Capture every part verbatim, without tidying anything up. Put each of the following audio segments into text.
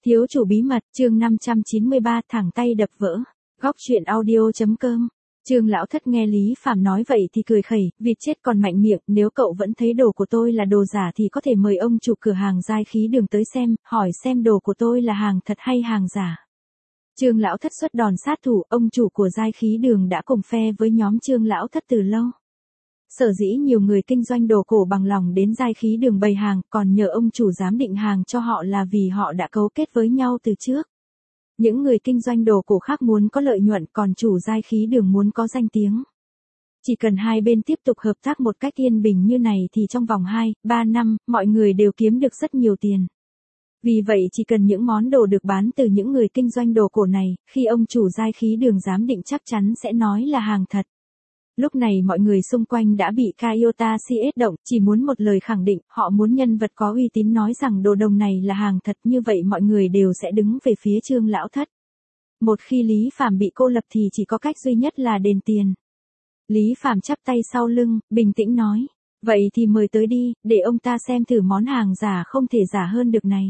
Thiếu chủ bí mật, chương năm trăm chín mươi ba, thẳng tay đập vỡ. Góc truyện audio.com. Trương lão thất nghe Lý Phàm nói vậy thì cười khẩy, vịt chết còn mạnh miệng, nếu cậu vẫn thấy đồ của tôi là đồ giả thì có thể mời ông chủ cửa hàng Giai Khí Đường tới xem, hỏi xem đồ của tôi là hàng thật hay hàng giả. Trương lão thất xuất đòn sát thủ, ông chủ của Giai Khí Đường đã cùng phe với nhóm Trương lão thất từ lâu. Sở dĩ nhiều người kinh doanh đồ cổ bằng lòng đến Giai Khí Đường bày hàng, còn nhờ ông chủ giám định hàng cho họ là vì họ đã cấu kết với nhau từ trước. Những người kinh doanh đồ cổ khác muốn có lợi nhuận, còn chủ Giai Khí Đường muốn có danh tiếng. Chỉ cần hai bên tiếp tục hợp tác một cách yên bình như này thì trong vòng hai, ba năm, mọi người đều kiếm được rất nhiều tiền. Vì vậy chỉ cần những món đồ được bán từ những người kinh doanh đồ cổ này, khi ông chủ Giai Khí Đường giám định chắc chắn sẽ nói là hàng thật. Lúc này mọi người xung quanh đã bị Kayota xê ét động, chỉ muốn một lời khẳng định, họ muốn nhân vật có uy tín nói rằng đồ đồng này là hàng thật, như vậy mọi người đều sẽ đứng về phía Trương lão thất. Một khi Lý Phàm bị cô lập thì chỉ có cách duy nhất là đền tiền. Lý Phàm chắp tay sau lưng, bình tĩnh nói, vậy thì mời tới đi, để ông ta xem thử món hàng giả không thể giả hơn được này.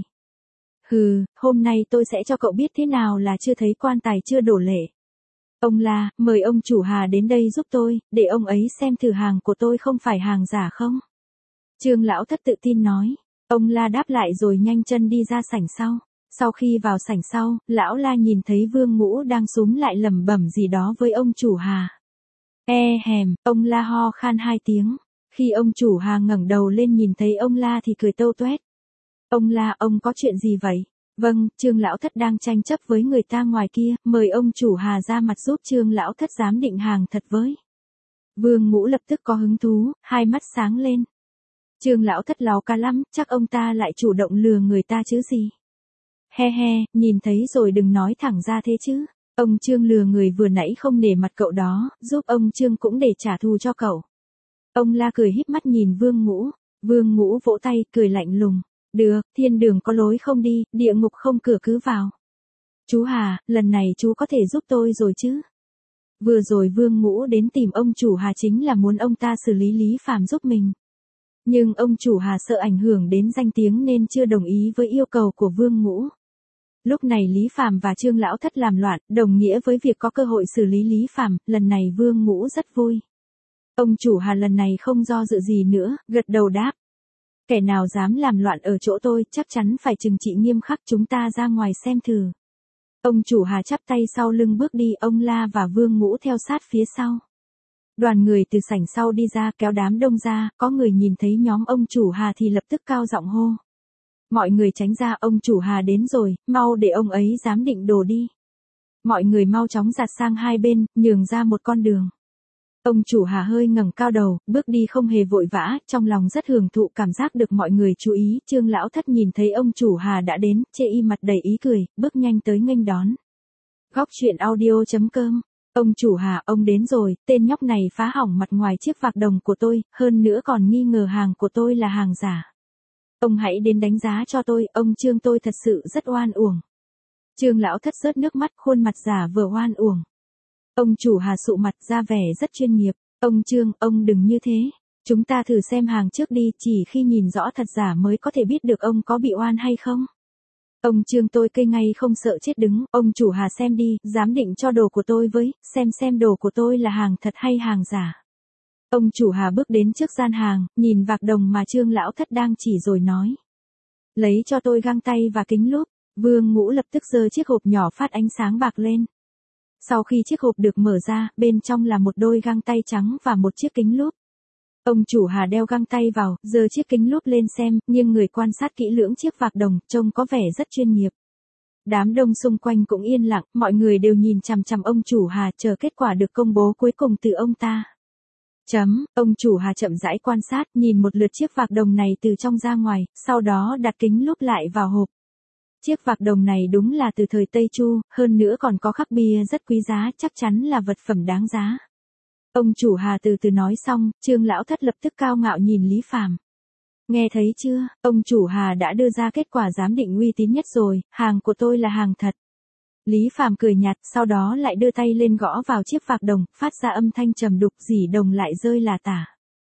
Hừ, hôm nay tôi sẽ cho cậu biết thế nào là chưa thấy quan tài chưa đổ lệ. Ông La, mời ông chủ Hà đến đây giúp tôi, để ông ấy xem thử hàng của tôi không phải hàng giả không? Trương lão thất tự tin nói. Ông La đáp lại rồi nhanh chân đi ra sảnh sau. Sau khi vào sảnh sau, lão La nhìn thấy Vương Ngũ đang súm lại lẩm bẩm gì đó với ông chủ Hà. E hèm, ông La ho khan hai tiếng. Khi ông chủ Hà ngẩng đầu lên nhìn thấy ông La thì cười tâu tuét. Ông La, ông có chuyện gì vậy? Vâng, Trương lão thất đang tranh chấp với người ta ngoài kia, mời ông chủ Hà ra mặt giúp Trương lão thất giám định hàng thật với. Vương Ngũ lập tức có hứng thú, hai mắt sáng lên. Trương lão thất láo cá lắm, chắc ông ta lại chủ động lừa người ta chứ gì. He he, nhìn thấy rồi đừng nói thẳng ra thế chứ. Ông Trương lừa người vừa nãy không nể mặt cậu đó, giúp ông Trương cũng để trả thù cho cậu. Ông La cười híp mắt nhìn Vương Ngũ. Vương Ngũ vỗ tay, cười lạnh lùng. Được, thiên đường có lối không đi, địa ngục không cửa cứ vào. Chú Hà, lần này chú có thể giúp tôi rồi chứ? Vừa rồi Vương Ngũ đến tìm ông chủ Hà chính là muốn ông ta xử lý Lý Phàm giúp mình. Nhưng ông chủ Hà sợ ảnh hưởng đến danh tiếng nên chưa đồng ý với yêu cầu của Vương Ngũ. Lúc này Lý Phàm và Trương lão thất làm loạn, đồng nghĩa với việc có cơ hội xử lý Lý Phàm, lần này Vương Ngũ rất vui. Ông chủ Hà lần này không do dự gì nữa, gật đầu đáp. Kẻ nào dám làm loạn ở chỗ tôi, chắc chắn phải trừng trị nghiêm khắc, chúng ta ra ngoài xem thử. Ông chủ Hà chắp tay sau lưng bước đi, ông La và Vương Ngũ theo sát phía sau. Đoàn người từ sảnh sau đi ra kéo đám đông ra, có người nhìn thấy nhóm ông chủ Hà thì lập tức cao giọng hô. Mọi người tránh ra, ông chủ Hà đến rồi, mau để ông ấy giám định đồ đi. Mọi người mau chóng giạt sang hai bên, nhường ra một con đường. Ông chủ Hà hơi ngẩng cao đầu, bước đi không hề vội vã, trong lòng rất hưởng thụ cảm giác được mọi người chú ý. Trương lão thất nhìn thấy ông chủ Hà đã đến, chê y mặt đầy ý cười, bước nhanh tới nghênh đón. Góc truyện audio.com. Ông chủ Hà, ông đến rồi, tên nhóc này phá hỏng mặt ngoài chiếc vạc đồng của tôi, hơn nữa còn nghi ngờ hàng của tôi là hàng giả. Ông hãy đến đánh giá cho tôi, ông Trương tôi thật sự rất oan uổng. Trương lão thất rớt nước mắt, khuôn mặt giả vừa oan uổng. Ông chủ Hà sụ mặt ra vẻ rất chuyên nghiệp. Ông Trương, ông đừng như thế. Chúng ta thử xem hàng trước đi, chỉ khi nhìn rõ thật giả mới có thể biết được ông có bị oan hay không. Ông Trương tôi cây ngay không sợ chết đứng. Ông chủ Hà xem đi, giám định cho đồ của tôi với, xem xem đồ của tôi là hàng thật hay hàng giả. Ông chủ Hà bước đến trước gian hàng, nhìn vạc đồng mà Trương lão thất đang chỉ rồi nói. Lấy cho tôi găng tay và kính lúp. Vương Ngũ lập tức giơ chiếc hộp nhỏ phát ánh sáng bạc lên. Sau khi chiếc hộp được mở ra, bên trong là một đôi găng tay trắng và một chiếc kính lúp. Ông chủ Hà đeo găng tay vào, giơ chiếc kính lúp lên xem, nhưng người quan sát kỹ lưỡng chiếc vạc đồng, trông có vẻ rất chuyên nghiệp. Đám đông xung quanh cũng yên lặng, mọi người đều nhìn chằm chằm ông chủ Hà, chờ kết quả được công bố cuối cùng từ ông ta. Chấm, ông chủ Hà chậm rãi quan sát, nhìn một lượt chiếc vạc đồng này từ trong ra ngoài, sau đó đặt kính lúp lại vào hộp. Chiếc vạc đồng này đúng là từ thời Tây Chu, hơn nữa còn có khắc bia rất quý giá, chắc chắn là vật phẩm đáng giá. Ông chủ Hà từ từ nói xong, Trương lão thất lập tức cao ngạo nhìn Lý Phàm. Nghe thấy chưa, ông chủ Hà đã đưa ra kết quả giám định uy tín nhất rồi, hàng của tôi là hàng thật. Lý Phàm cười nhạt, sau đó lại đưa tay lên gõ vào chiếc vạc đồng, phát ra âm thanh trầm đục, dỉ đồng lại rơi là tả.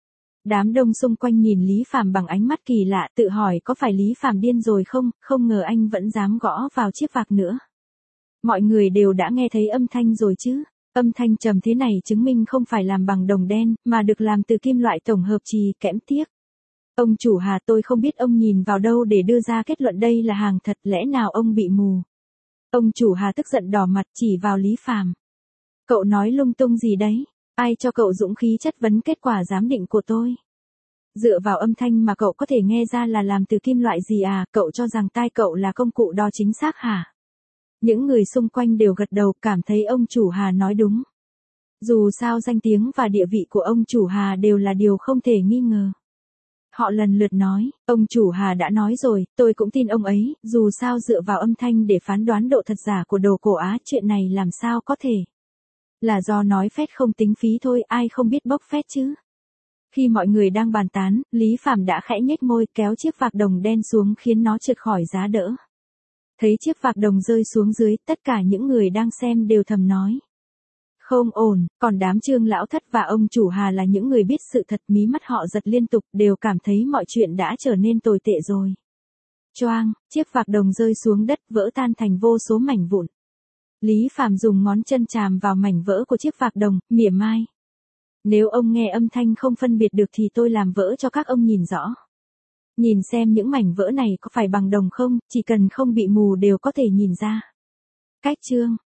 Đám đông xung quanh nhìn Lý Phàm bằng ánh mắt kỳ lạ, tự hỏi có phải Lý Phàm điên rồi không, không ngờ anh vẫn dám gõ vào chiếc vạc nữa. Mọi người đều đã nghe thấy âm thanh rồi chứ. Âm thanh trầm thế này chứng minh không phải làm bằng đồng đen, mà được làm từ kim loại tổng hợp trì kẽm tiếc. Ông chủ Hà, tôi không biết ông nhìn vào đâu để đưa ra kết luận đây là hàng thật, lẽ nào ông bị mù? Ông chủ Hà tức giận đỏ mặt chỉ vào Lý Phàm. Cậu nói lung tung gì đấy? Ai cho cậu dũng khí chất vấn kết quả giám định của tôi? Dựa vào âm thanh mà cậu có thể nghe ra là làm từ kim loại gì à, cậu cho rằng tai cậu là công cụ đo chính xác hả? Những người xung quanh đều gật đầu, cảm thấy ông chủ Hà nói đúng. Dù sao danh tiếng và địa vị của ông chủ Hà đều là điều không thể nghi ngờ. Họ lần lượt nói, ông chủ Hà đã nói rồi, tôi cũng tin ông ấy, dù sao dựa vào âm thanh để phán đoán độ thật giả của đồ cổ Á, chuyện này làm sao có thể. Là do nói phét không tính phí thôi, ai không biết bốc phét chứ. Khi mọi người đang bàn tán, Lý Phàm đã khẽ nhếch môi kéo chiếc vạc đồng đen xuống khiến nó trượt khỏi giá đỡ. Thấy chiếc vạc đồng rơi xuống dưới, tất cả những người đang xem đều thầm nói. Không ổn, còn đám Trương Lão Thất và ông chủ Hà là những người biết sự thật, mí mắt họ giật liên tục, đều cảm thấy mọi chuyện đã trở nên tồi tệ rồi. Choang, chiếc vạc đồng rơi xuống đất vỡ tan thành vô số mảnh vụn. Lý Phàm dùng ngón chân chạm vào mảnh vỡ của chiếc vạc đồng, mỉa mai. Nếu ông nghe âm thanh không phân biệt được thì tôi làm vỡ cho các ông nhìn rõ. Nhìn xem những mảnh vỡ này có phải bằng đồng không, chỉ cần không bị mù đều có thể nhìn ra. Cách chương